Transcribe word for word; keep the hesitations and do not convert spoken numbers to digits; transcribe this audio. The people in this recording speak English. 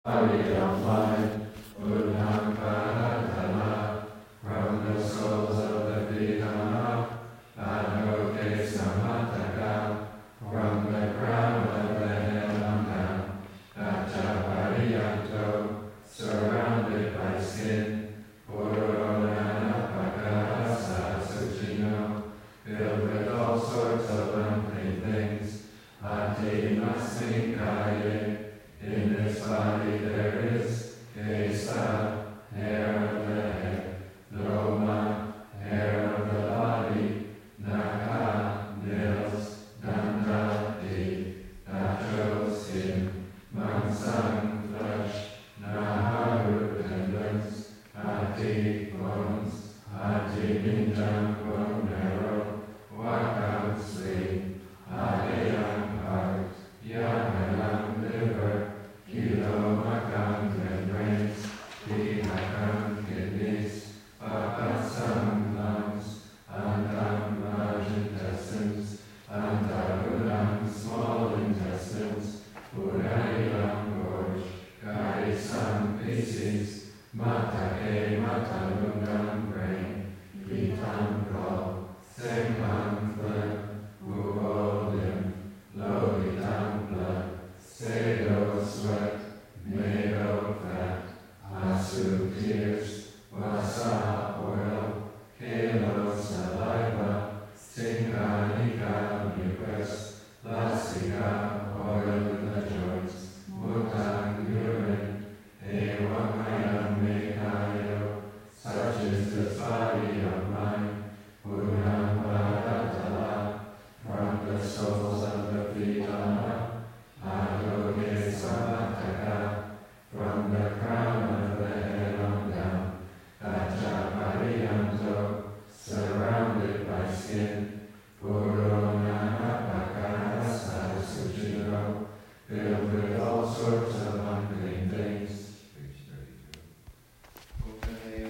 Body of life, Buddham Paratama, from the souls of the Vidama, Adoke Samataka, from the crown of the head on down, Achapariyanto, surrounded by skin, Purunanapaka Sasuchino, filled with all sorts of unclean things, Ati Masinkaye. In this body there is Kesa, hair of the head, Loma, hair of the body, Naka, nails, Danta, teeth, Nacho, skin, Mansang, flesh, Naharu, tendons, Ati, bones, Ati, binjang, bone marrow, Wakam, sleep, Adeyang, heart, Yahanam, liver, Kilo makam membranes, P makam kidneys, Pakasam lungs, Antam large intestines, Antarudam small intestines, Purailam gorge, Karisam feces, Matake matalungam brain, Pitam gall, Segma